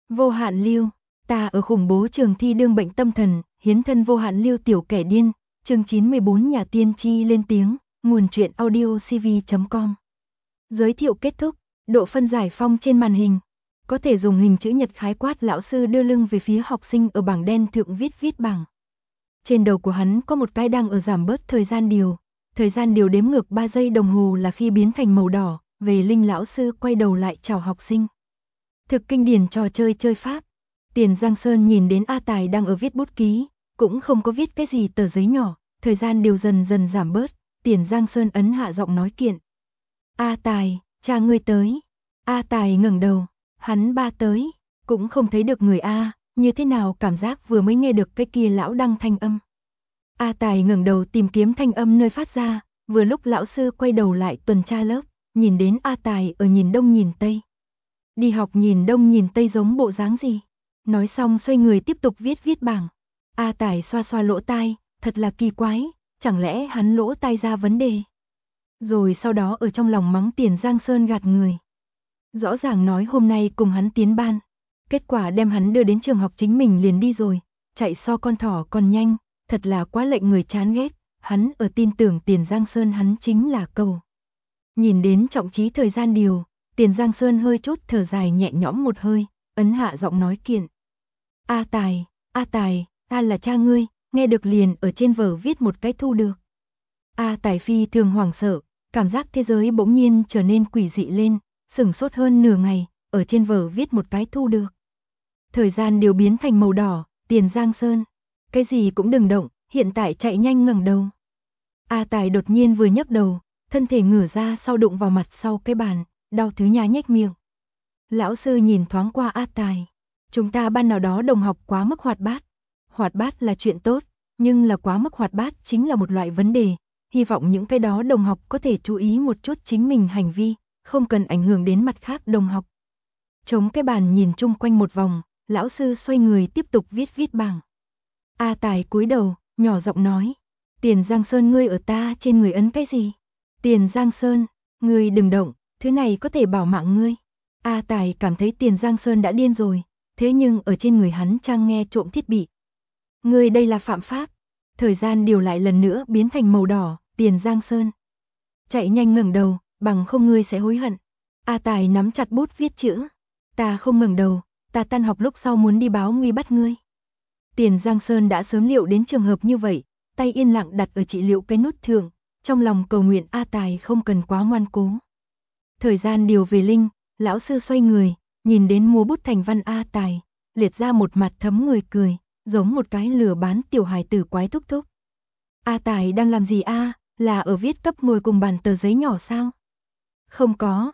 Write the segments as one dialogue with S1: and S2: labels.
S1: Vô hạn lưu, ta ở khủng bố trường thi đương bệnh tâm thần, hiến thân vô hạn lưu tiểu kẻ điên, chương 94 nhà tiên tri lên tiếng, nguồn truyện audio cv.com. Giới thiệu kết thúc, độ phân giải phong trên màn hình. Có thể dùng hình chữ nhật khái quát lão sư đưa lưng về phía học sinh ở bảng đen thượng viết bảng. Trên đầu của hắn có một cái đang ở giảm bớt thời gian điều. Thời gian điều đếm ngược 3 giây đồng hồ là khi biến thành màu đỏ, về linh lão sư quay đầu lại chào học sinh. Thực kinh điển trò chơi pháp. Tiền Giang Sơn nhìn đến A Tài đang ở viết bút ký, cũng không có viết cái gì tờ giấy nhỏ, thời gian điều dần dần giảm bớt, Tiền Giang Sơn ấn hạ giọng nói kiện. A Tài, cha ngươi tới. A Tài ngẩng đầu, hắn ba tới, cũng không thấy được người A, như thế nào cảm giác vừa mới nghe được cái kia lão đăng thanh âm. A Tài ngẩng đầu tìm kiếm thanh âm nơi phát ra, vừa lúc lão sư quay đầu lại tuần tra lớp, nhìn đến A Tài ở nhìn đông nhìn tây. Đi học nhìn đông nhìn tây giống bộ dáng gì? Nói xong xoay người tiếp tục viết bảng. A Tài xoa xoa lỗ tai, thật là kỳ quái, chẳng lẽ hắn lỗ tai ra vấn đề? Rồi sau đó ở trong lòng mắng Tiền Giang Sơn gạt người. Rõ ràng nói hôm nay cùng hắn tiến ban, kết quả đem hắn đưa đến trường học chính mình liền đi rồi, chạy so con thỏ còn nhanh, thật là quá lệnh người chán ghét, hắn ở tin tưởng Tiền Giang Sơn hắn chính là cầu. Nhìn đến trọng trí thời gian điều, Tiền Giang Sơn hơi chút thở dài nhẹ nhõm một hơi, ấn hạ giọng nói kiện. A Tài, ta là cha ngươi, nghe được liền ở trên vở viết một cái thu được. A Tài phi thường hoảng sợ, cảm giác thế giới bỗng nhiên trở nên quỷ dị lên, sửng sốt hơn nửa ngày, ở trên vở viết một cái thu được. Thời gian điều biến thành màu đỏ, Tiền Giang Sơn, cái gì cũng đừng động, hiện tại chạy nhanh ngẩng đầu. A Tài đột nhiên vừa nhấc đầu, thân thể ngửa ra sau đụng vào mặt sau cái bàn, đau thứ nhá nhếch miệng. Lão sư nhìn thoáng qua A Tài, chúng ta ban nào đó đồng học quá mức hoạt bát. Hoạt bát là chuyện tốt, nhưng là quá mức hoạt bát chính là một loại vấn đề, hy vọng những cái đó đồng học có thể chú ý một chút chính mình hành vi, không cần ảnh hưởng đến mặt khác đồng học. Chống cái bàn nhìn chung quanh một vòng, lão sư xoay người tiếp tục viết bảng. A Tài cúi đầu, nhỏ giọng nói, Tiền Giang Sơn ngươi ở ta trên người ấn cái gì? Tiền Giang Sơn, ngươi đừng động, thứ này có thể bảo mạng ngươi. A Tài cảm thấy Tiền Giang Sơn đã điên rồi, thế nhưng ở trên người hắn trang nghe trộm thiết bị. Ngươi đây là phạm pháp. Thời gian điều lại lần nữa biến thành màu đỏ, Tiền Giang Sơn. Chạy nhanh ngẩng đầu, bằng không ngươi sẽ hối hận. A Tài nắm chặt bút viết chữ. Ta không ngẩng đầu, ta tan học lúc sau muốn đi báo nguy bắt ngươi. Tiền Giang Sơn đã sớm liệu đến trường hợp như vậy, tay yên lặng đặt ở trị liệu cái nút thượng, trong lòng cầu nguyện A Tài không cần quá ngoan cố. Thời gian điều về linh, lão sư xoay người, nhìn đến múa bút thành văn A Tài, liệt ra một mặt thấm người cười, giống một cái lừa bán tiểu hài tử quái thúc thúc. A Tài đang làm gì a? Là ở viết cấp ngồi cùng bàn tờ giấy nhỏ sao? Không có,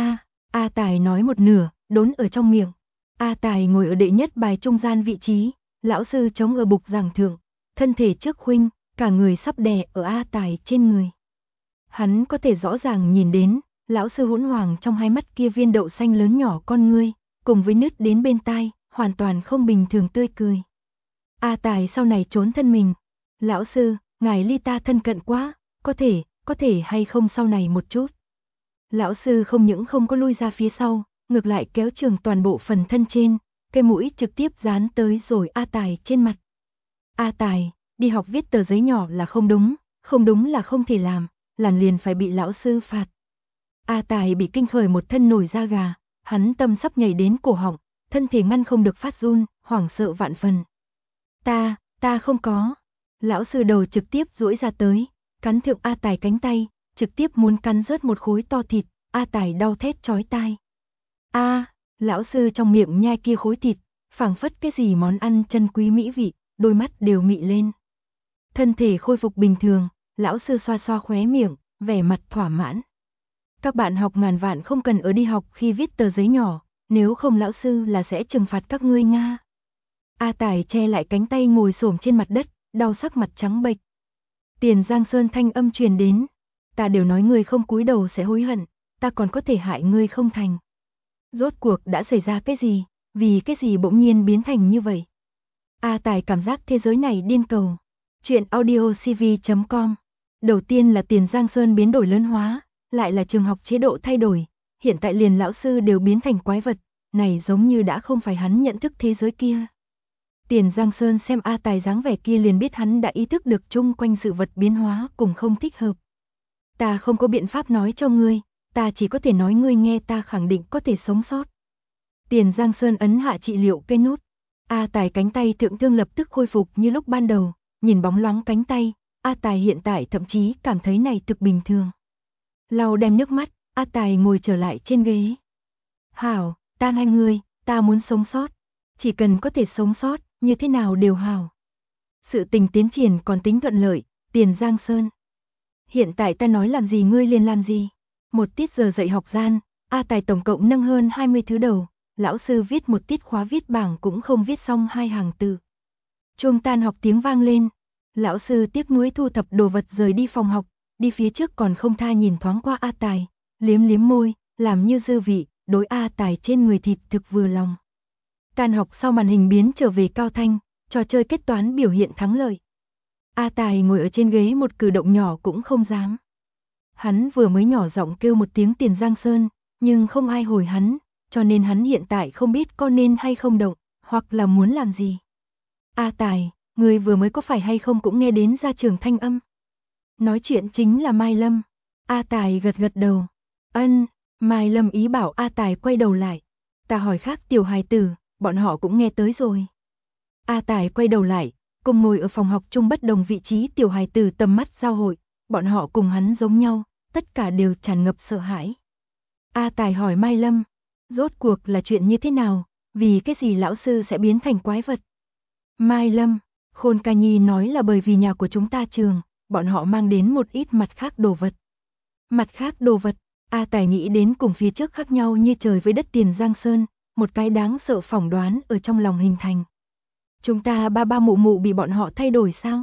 S1: A Tài nói một nửa, đốn ở trong miệng. A Tài ngồi ở đệ nhất bài trung gian vị trí, lão sư chống ở bục giảng thượng, thân thể trước khuynh, cả người sắp đè ở A Tài trên người. Hắn có thể rõ ràng nhìn đến, lão sư hỗn hoàng trong hai mắt kia viên đậu xanh lớn nhỏ con ngươi, cùng với nứt đến bên tai, hoàn toàn không bình thường tươi cười. A Tài sau này trốn thân mình. Lão sư, ngài ly ta thân cận quá, có thể hay không sau này một chút. Lão sư không những không có lui ra phía sau, ngược lại kéo trường toàn bộ phần thân trên, cái mũi trực tiếp dán tới rồi A Tài trên mặt. A Tài, đi học viết tờ giấy nhỏ là không đúng là không thể làm liền phải bị lão sư phạt. A Tài bị kinh khởi một thân nổi da gà, hắn tâm sắp nhảy đến cổ họng, thân thể ngăn không được phát run, hoảng sợ vạn phần. Ta không có. Lão sư đầu trực tiếp duỗi ra tới, cắn thượng A Tài cánh tay, trực tiếp muốn cắn rớt một khối to thịt, A Tài đau thét chói tai. Lão sư trong miệng nhai kia khối thịt, phảng phất cái gì món ăn chân quý mỹ vị, đôi mắt đều mị lên. Thân thể khôi phục bình thường, lão sư xoa xoa khóe miệng, vẻ mặt thỏa mãn. Các bạn học ngàn vạn không cần ở đi học khi viết tờ giấy nhỏ, nếu không lão sư là sẽ trừng phạt các ngươi nga. A Tài che lại cánh tay ngồi xổm trên mặt đất, đau sắc mặt trắng bệch. Tiền Giang Sơn thanh âm truyền đến, ta đều nói ngươi không cúi đầu sẽ hối hận, ta còn có thể hại ngươi không thành. Rốt cuộc đã xảy ra cái gì, vì cái gì bỗng nhiên biến thành như vậy? A Tài cảm giác thế giới này điên cầu. Chuyện audio cv.com. Đầu tiên là Tiền Giang Sơn biến đổi lớn hóa, lại là trường học chế độ thay đổi, hiện tại liền lão sư đều biến thành quái vật, này giống như đã không phải hắn nhận thức thế giới kia. Tiền Giang Sơn xem A Tài dáng vẻ kia liền biết hắn đã ý thức được chung quanh sự vật biến hóa cùng không thích hợp. Ta không có biện pháp nói cho ngươi, ta chỉ có thể nói ngươi nghe ta khẳng định có thể sống sót. Tiền Giang Sơn ấn hạ trị liệu cây nút. A Tài cánh tay thượng thương lập tức khôi phục như lúc ban đầu, nhìn bóng loáng cánh tay, A Tài hiện tại thậm chí cảm thấy này thực bình thường. Lau đem nước mắt, A Tài ngồi trở lại trên ghế. Hảo, ta hai người, ta muốn sống sót. Chỉ cần có thể sống sót, như thế nào đều hảo. Sự tình tiến triển còn tính thuận lợi, Tiền Giang Sơn. Hiện tại ta nói làm gì ngươi liền làm gì. Một tiết giờ dạy học gian, A Tài tổng cộng nâng hơn 20 thứ đầu, lão sư viết một tiết khóa viết bảng cũng không viết xong 2 hàng từ. Chuông tan học tiếng vang lên, lão sư tiếc nuối thu thập đồ vật rời đi phòng học, đi phía trước còn không tha nhìn thoáng qua A Tài, liếm liếm môi, làm như dư vị, đối A Tài trên người thịt thực vừa lòng. Tan học sau màn hình biến trở về cao thanh, trò chơi kết toán biểu hiện thắng lợi. A Tài ngồi ở trên ghế một cử động nhỏ cũng không dám. Hắn vừa mới nhỏ giọng kêu một tiếng Tiền Giang Sơn, nhưng không ai hồi hắn, cho nên hắn hiện tại không biết có nên hay không động, hoặc là muốn làm gì. A Tài, người vừa mới có phải hay không cũng nghe đến ra trường thanh âm. Nói chuyện chính là Mai Lâm. A Tài gật gật đầu. Ân, Mai Lâm ý bảo A Tài quay đầu lại. Ta hỏi khác tiểu hài tử, bọn họ cũng nghe tới rồi. A Tài quay đầu lại, cùng ngồi ở phòng học chung bất đồng vị trí tiểu hài tử tầm mắt giao hội, bọn họ cùng hắn giống nhau, tất cả đều tràn ngập sợ hãi. A Tài hỏi Mai Lâm, rốt cuộc là chuyện như thế nào, vì cái gì lão sư sẽ biến thành quái vật? Mai Lâm, Khôn Ca Nhi nói là bởi vì nhà của chúng ta trường, bọn họ mang đến một ít mặt khác đồ vật. Mặt khác đồ vật, A Tài nghĩ đến cùng phía trước khác nhau như trời với đất Tiền Giang Sơn, một cái đáng sợ phỏng đoán ở trong lòng hình thành. Chúng ta ba ba mụ mụ bị bọn họ thay đổi sao?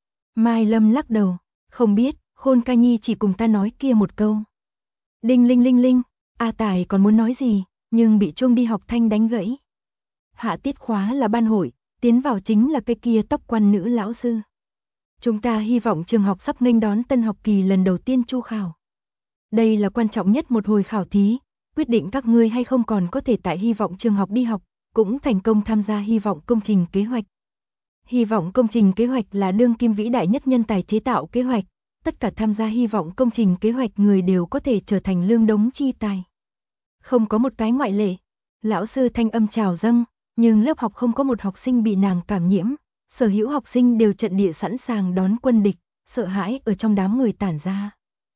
S1: Mai Lâm lắc đầu, không biết, Khôn Ca Nhi chỉ cùng ta nói kia một câu. Đinh linh linh linh, A Tài còn muốn nói gì, nhưng bị chuông đi học thanh đánh gãy. Hạ tiết khóa là ban hội, tiến vào chính là cái kia tóc quan nữ lão sư. Chúng ta hy vọng trường học sắp nghênh đón tân học kỳ lần đầu tiên chu khảo. Đây là quan trọng nhất một hồi khảo thí, quyết định các ngươi hay không còn có thể tại hy vọng trường học đi học, cũng thành công tham gia hy vọng công trình kế hoạch. Hy vọng công trình kế hoạch là đương kim vĩ đại nhất nhân tài chế tạo kế hoạch, tất cả tham gia hy vọng công trình kế hoạch người đều có thể trở thành lương đống chi tài. Không có một cái ngoại lệ. Lão sư thanh âm chào dâng, nhưng lớp học không có một học sinh bị nàng cảm nhiễm, sở hữu học sinh đều trận địa sẵn sàng đón quân địch, sợ hãi ở trong đám người tản ra.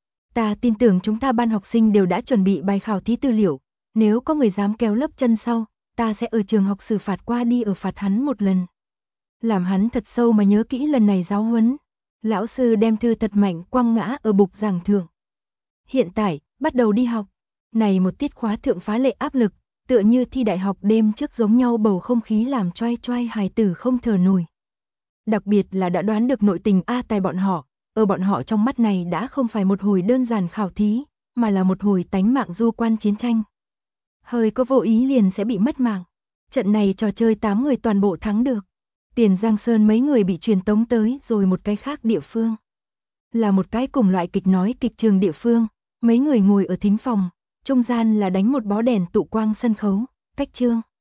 S1: Ta tin tưởng chúng ta ban học sinh đều đã chuẩn bị bài khảo thí tư liệu, nếu có người dám kéo lớp chân sau, ta sẽ ở trường học xử phạt qua đi ở phạt hắn một lần. Làm hắn thật sâu mà nhớ kỹ lần này giáo huấn. Lão sư đem thư thật mạnh quăng ngã ở bục giảng thượng. Hiện tại, bắt đầu đi học. Này một tiết khóa thượng phá lệ áp lực, tựa như thi đại học đêm trước giống nhau bầu không khí làm choai choai hài tử không thở nổi. Đặc biệt là đã đoán được nội tình A Tài bọn họ, ở bọn họ trong mắt này đã không phải một hồi đơn giản khảo thí, mà là một hồi tánh mạng du quan chiến tranh. Hơi có vô ý liền sẽ bị mất mạng. Trận này trò chơi 8 người toàn bộ thắng được. Tiền Giang Sơn mấy người bị truyền tống tới rồi một cái khác địa phương. Là một cái cùng loại kịch nói kịch trường địa phương, mấy người ngồi ở thính phòng, trung gian là đánh một bó đèn tụ quang sân khấu, cách chương.